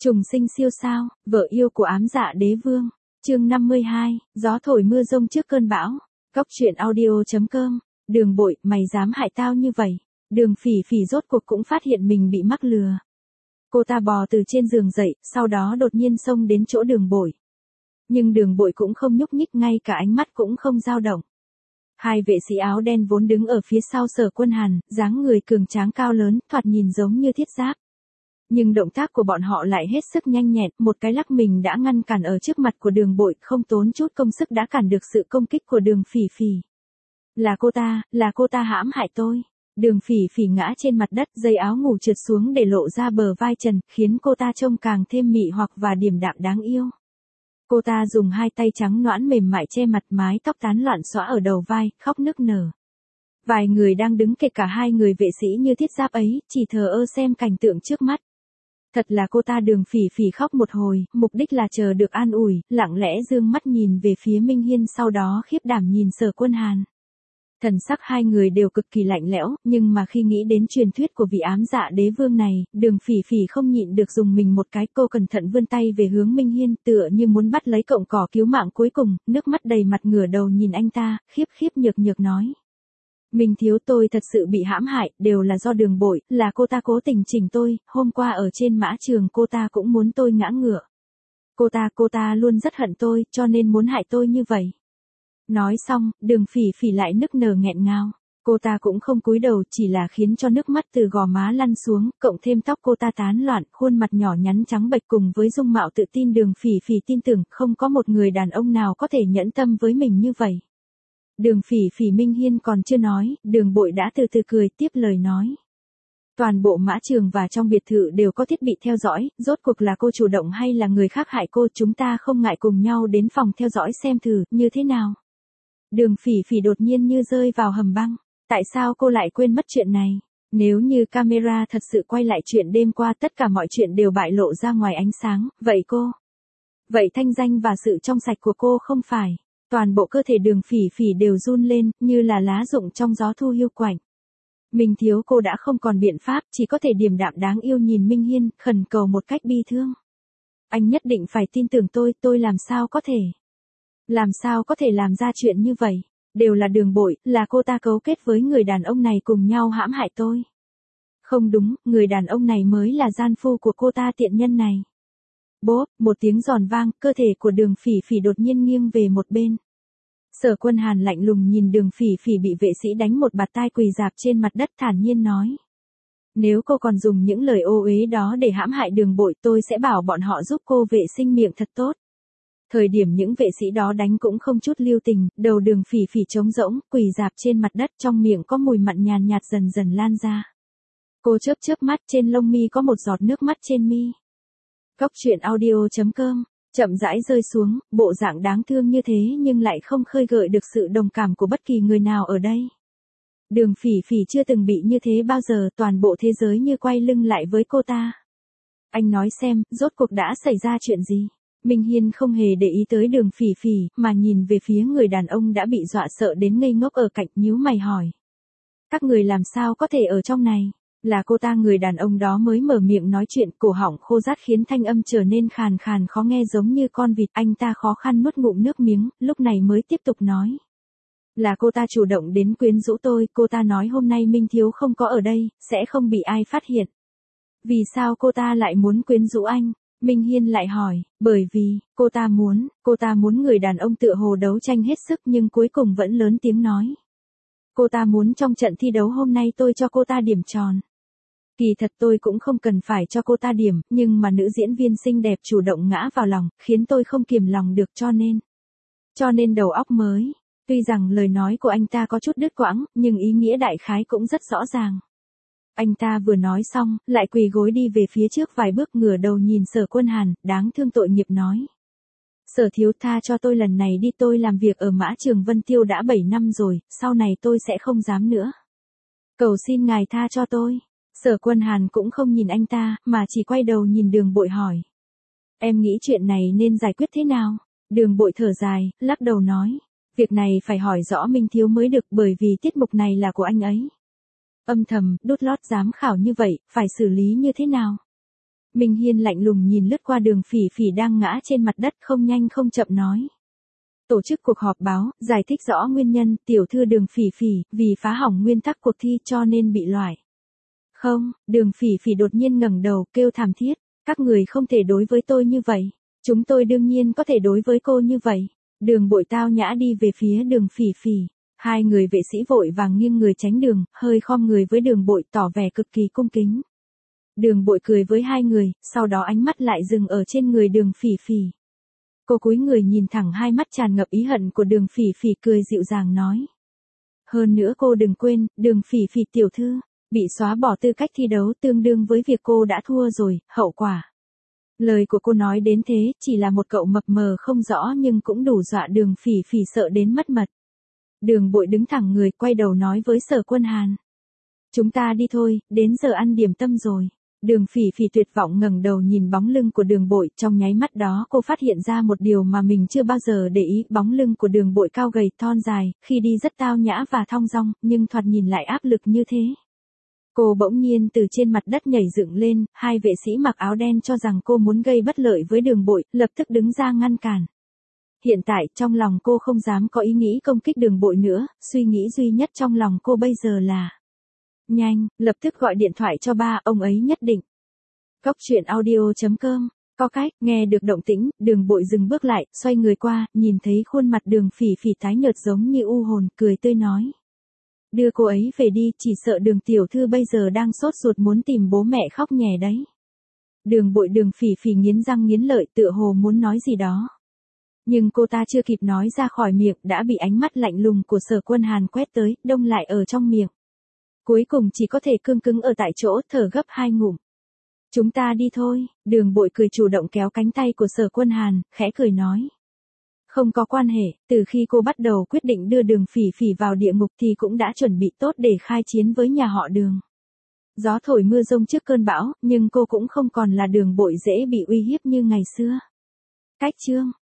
Trùng sinh siêu sao, vợ yêu của ám dạ đế vương. Chương 52, gió thổi mưa rông trước cơn bão. Góc truyện audio.com. Đường Bội, mày dám hại tao như vậy? Đường Phỉ Phỉ rốt cuộc cũng phát hiện mình bị mắc lừa. Cô ta bò từ trên giường dậy, sau đó đột nhiên xông đến chỗ Đường Bội. Nhưng Đường Bội cũng không nhúc nhích, ngay cả ánh mắt cũng không dao động. Hai vệ sĩ áo đen vốn đứng ở phía sau Sở Quân Hàn, dáng người cường tráng cao lớn, thoạt nhìn giống như thiết giáp. Nhưng động tác của bọn họ lại hết sức nhanh nhẹn, một cái lắc mình đã ngăn cản ở trước mặt của Đường Bội, không tốn chút công sức đã cản được sự công kích của Đường Phỉ Phỉ. Là cô ta hãm hại tôi. Đường Phỉ Phỉ ngã trên mặt đất, dây áo ngủ trượt xuống để lộ ra bờ vai trần, khiến cô ta trông càng thêm mị hoặc và điềm đạm đáng yêu. Cô ta dùng hai tay trắng nõn mềm mại che mặt, mái tóc tán loạn xõa ở đầu vai, khóc nức nở. Vài người đang đứng kể cả hai người vệ sĩ như thiết giáp ấy, chỉ thờ ơ xem cảnh tượng trước mắt. Thật là cô ta. Đường Phỉ Phỉ khóc một hồi, mục đích là chờ được an ủi, lặng lẽ dương mắt nhìn về phía Minh Hiên, sau đó khiếp đảm nhìn Sở Quân Hàn. Thần sắc hai người đều cực kỳ lạnh lẽo, nhưng mà khi nghĩ đến truyền thuyết của vị ám dạ đế vương này, Đường Phỉ Phỉ không nhịn được dùng mình một cái. Cô cẩn thận vươn tay về hướng Minh Hiên, tựa như muốn bắt lấy cọng cỏ cứu mạng cuối cùng, nước mắt đầy mặt ngửa đầu nhìn anh ta, khiếp nhược nhược nói. Minh thiếu, tôi thật sự bị hãm hại, đều là do Đường Bội, là cô ta cố tình chỉnh tôi, hôm qua ở trên mã trường cô ta cũng muốn tôi ngã ngựa. Cô ta luôn rất hận tôi, cho nên muốn hại tôi như vậy. Nói xong, Đường Phỉ Phỉ lại nức nở nghẹn ngào. Cô ta cũng không cúi đầu, chỉ là khiến cho nước mắt từ gò má lăn xuống, cộng thêm tóc cô ta tán loạn, khuôn mặt nhỏ nhắn trắng bệch cùng với dung mạo tự tin. Đường Phỉ Phỉ tin tưởng không có một người đàn ông nào có thể nhẫn tâm với mình như vậy. Đường Phỉ Phỉ. Minh Hiên còn chưa nói, Đường Bội đã từ từ cười tiếp lời nói. Toàn bộ mã trường và trong biệt thự đều có thiết bị theo dõi, rốt cuộc là cô chủ động hay là người khác hại cô, chúng ta không ngại cùng nhau đến phòng theo dõi xem thử, như thế nào. Đường Phỉ Phỉ đột nhiên như rơi vào hầm băng. Tại sao cô lại quên mất chuyện này? Nếu như camera thật sự quay lại chuyện đêm qua, tất cả mọi chuyện đều bại lộ ra ngoài ánh sáng, vậy thanh danh và sự trong sạch của cô không phải. Toàn bộ cơ thể Đường Phỉ Phỉ đều run lên, như là lá rụng trong gió thu hiu quạnh. Minh thiếu, cô đã không còn biện pháp, chỉ có thể điềm đạm đáng yêu nhìn Minh Hiên, khẩn cầu một cách bi thương. Anh nhất định phải tin tưởng tôi làm sao có thể làm ra chuyện như vậy. Đều là Đường Bội, là cô ta cấu kết với người đàn ông này cùng nhau hãm hại tôi. Không đúng, người đàn ông này mới là gian phu của cô ta, tiện nhân này. Bốp, một tiếng giòn vang, cơ thể của Đường Phỉ Phỉ đột nhiên nghiêng về một bên. Sở Quân Hàn lạnh lùng nhìn Đường Phỉ Phỉ bị vệ sĩ đánh một bạt tai quỳ rạp trên mặt đất, thản nhiên nói. Nếu cô còn dùng những lời ô uế đó để hãm hại Đường Bội, tôi sẽ bảo bọn họ giúp cô vệ sinh miệng thật tốt. Thời điểm những vệ sĩ đó đánh cũng không chút lưu tình, đầu Đường Phỉ Phỉ trống rỗng, quỳ rạp trên mặt đất, trong miệng có mùi mặn nhàn nhạt dần dần lan ra. Cô chớp mắt, trên lông mi có một giọt nước mắt trên mi. Góc truyện audio.com, chậm rãi rơi xuống, bộ dạng đáng thương như thế nhưng lại không khơi gợi được sự đồng cảm của bất kỳ người nào ở đây. Đường Phỉ Phỉ chưa từng bị như thế bao giờ, toàn bộ thế giới như quay lưng lại với cô ta. Anh nói xem, rốt cuộc đã xảy ra chuyện gì? Minh Hiên không hề để ý tới Đường Phỉ Phỉ, mà nhìn về phía người đàn ông đã bị dọa sợ đến ngây ngốc ở cạnh, nhíu mày hỏi. Các người làm sao có thể ở trong này? Là cô ta. Người đàn ông đó mới mở miệng nói chuyện, cổ họng khô rát khiến thanh âm trở nên khàn khàn khó nghe giống như con vịt. Anh ta khó khăn nuốt ngụm nước miếng, lúc này mới tiếp tục nói. Là cô ta chủ động đến quyến rũ tôi, cô ta nói hôm nay Minh thiếu không có ở đây, sẽ không bị ai phát hiện. Vì sao cô ta lại muốn quyến rũ anh? Minh Hiên lại hỏi, bởi vì, cô ta muốn. Người đàn ông tựa hồ đấu tranh hết sức nhưng cuối cùng vẫn lớn tiếng nói. Cô ta muốn trong trận thi đấu hôm nay tôi cho cô ta điểm tròn. Kỳ thật tôi cũng không cần phải cho cô ta điểm, nhưng mà nữ diễn viên xinh đẹp chủ động ngã vào lòng, khiến tôi không kiềm lòng được, cho nên đầu óc mới. Tuy rằng lời nói của anh ta có chút đứt quãng, nhưng ý nghĩa đại khái cũng rất rõ ràng. Anh ta vừa nói xong, lại quỳ gối đi về phía trước vài bước, ngửa đầu nhìn Sở Quân Hàn, đáng thương tội nghiệp nói. Sở thiếu, tha cho tôi lần này đi, tôi làm việc ở mã trường Vân Tiêu đã 7 năm rồi, sau này tôi sẽ không dám nữa. Cầu xin ngài tha cho tôi. Sở Quân Hàn cũng không nhìn anh ta, mà chỉ quay đầu nhìn Đường Bội hỏi. Em nghĩ chuyện này nên giải quyết thế nào? Đường Bội thở dài, lắc đầu nói. Việc này phải hỏi rõ Minh thiếu mới được, bởi vì tiết mục này là của anh ấy. Âm thầm, đút lót giám khảo như vậy, phải xử lý như thế nào? Minh Hiên lạnh lùng nhìn lướt qua Đường Phỉ Phỉ đang ngã trên mặt đất, không nhanh không chậm nói. Tổ chức cuộc họp báo, giải thích rõ nguyên nhân, tiểu thư Đường Phỉ Phỉ, vì phá hỏng nguyên tắc cuộc thi cho nên bị loại. Không, Đường Phỉ Phỉ đột nhiên ngẩng đầu, kêu thảm thiết, các người không thể đối với tôi như vậy. Chúng tôi đương nhiên có thể đối với cô như vậy. Đường Bội tao nhã đi về phía Đường Phỉ Phỉ. Hai người vệ sĩ vội vàng nghiêng người tránh đường, hơi khom người với Đường Bội tỏ vẻ cực kỳ cung kính. Đường Bội cười với hai người, sau đó ánh mắt lại dừng ở trên người Đường Phỉ Phỉ. Cô cúi người nhìn thẳng hai mắt tràn ngập ý hận của Đường Phỉ Phỉ, cười dịu dàng nói. Hơn nữa cô đừng quên, Đường Phỉ Phỉ tiểu thư, bị xóa bỏ tư cách thi đấu tương đương với việc cô đã thua rồi, hậu quả. Lời của cô nói đến thế, chỉ là một cậu mập mờ không rõ nhưng cũng đủ dọa Đường Phỉ Phỉ sợ đến mất mật. Đường Bội đứng thẳng người, quay đầu nói với Sở Quân Hàn. Chúng ta đi thôi, đến giờ ăn điểm tâm rồi. Đường Phỉ Phỉ tuyệt vọng ngẩng đầu nhìn bóng lưng của Đường Bội, trong nháy mắt đó cô phát hiện ra một điều mà mình chưa bao giờ để ý, bóng lưng của Đường Bội cao gầy, thon dài, khi đi rất tao nhã và thong dong, nhưng thoạt nhìn lại áp lực như thế. Cô bỗng nhiên từ trên mặt đất nhảy dựng lên, hai vệ sĩ mặc áo đen cho rằng cô muốn gây bất lợi với Đường Bội, lập tức đứng ra ngăn cản. Hiện tại trong lòng cô không dám có ý nghĩ công kích Đường Bội nữa, suy nghĩ duy nhất trong lòng cô bây giờ là nhanh, lập tức gọi điện thoại cho ba, ông ấy nhất định. Cóc truyện audio.com. Có cách, nghe được động tĩnh, Đường Bội dừng bước lại, xoay người qua, nhìn thấy khuôn mặt Đường Phỉ Phỉ tái nhợt giống như u hồn, cười tươi nói. Đưa cô ấy về đi, chỉ sợ Đường tiểu thư bây giờ đang sốt ruột muốn tìm bố mẹ khóc nhè đấy. Đường Bội Đường Phỉ Phỉ nghiến răng nghiến lợi tựa hồ muốn nói gì đó. Nhưng cô ta chưa kịp nói ra khỏi miệng đã bị ánh mắt lạnh lùng của Sở Quân Hàn quét tới, đông lại ở trong miệng. Cuối cùng chỉ có thể cương cứng ở tại chỗ, thở gấp hai ngụm. Chúng ta đi thôi, Đường Bội cười chủ động kéo cánh tay của Sở Quân Hàn, khẽ cười nói. Không có quan hệ, từ khi cô bắt đầu quyết định đưa Đường Phỉ Phỉ vào địa ngục thì cũng đã chuẩn bị tốt để khai chiến với nhà họ Đường. Gió thổi mưa rông trước cơn bão, nhưng cô cũng không còn là Đường Bội dễ bị uy hiếp như ngày xưa. Cách chương